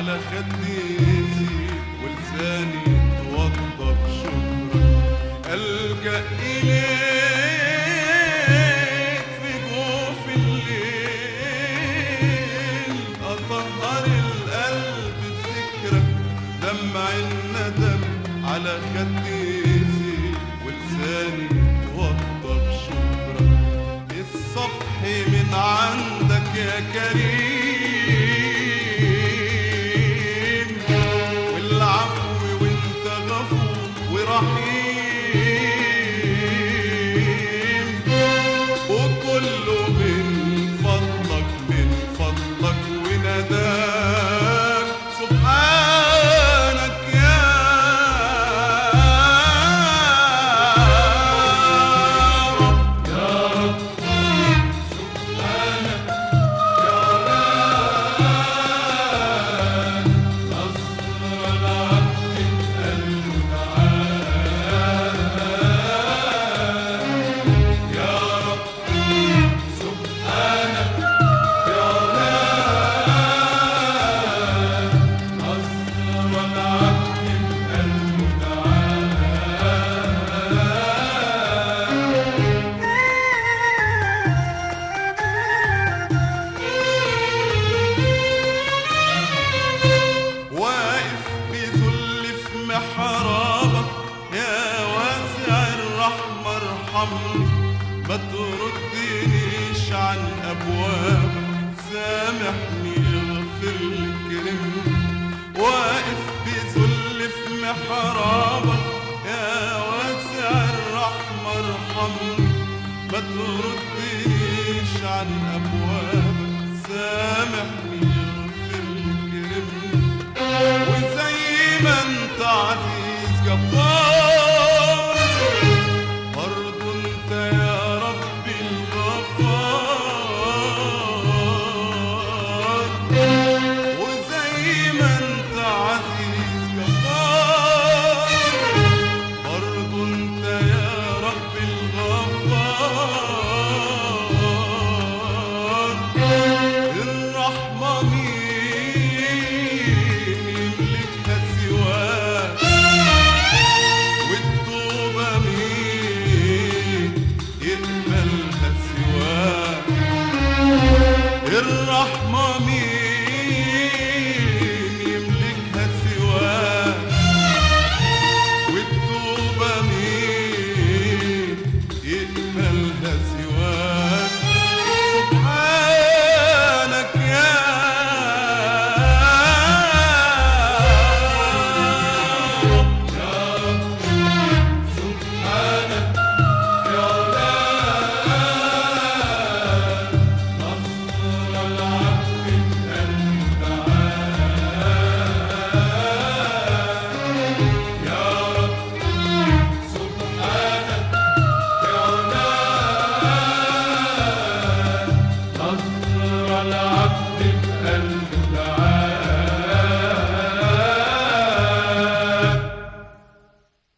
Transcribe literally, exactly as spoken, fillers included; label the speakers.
Speaker 1: على خدي يزيد ولساني توضى بشكرك. ألجأ إليك في جوف الليل، أطهر القلب بذكرك. دمع الندم على خدي يزيد ولساني توضى بشكرك. الصفح من عندك يا كريم، والعفو وانت غفور ورحيم، وكله من فضلك من فضلك ونداك سبحانك يا رب. يا رب سبحانك يا رب، نصر العبد المتعال. يا رب سبحانك يا رب، نصر العبد المتعال. واقف بذل في محرابك يا واسع الرحمة ارحمني، ما تردنيش عن أبوابك، سامحني اغفر لي كرمني. واقف بذل في محرابك يا واسع الرحمة ارحمني، ما تردنيش عن أبوابك، سامحني اغفر لي كرمني. وزي ما انت عزيز جبار، برضو انت يا ربي الغفار. وزي ما انت عزيز جبار، برضو انت يا ربي الغفار. الرحمة مين يملكها سواك، والتوبة مين يقبلها سواك. الرحمة مين يملكها سواك، والتوبة مين يقبلها سواك. سبحانك يا رب. يا رب سبحانك يا رب، نصر العبد المتعال. يا رب سبحانك يا رب، نصر العبد المتعال.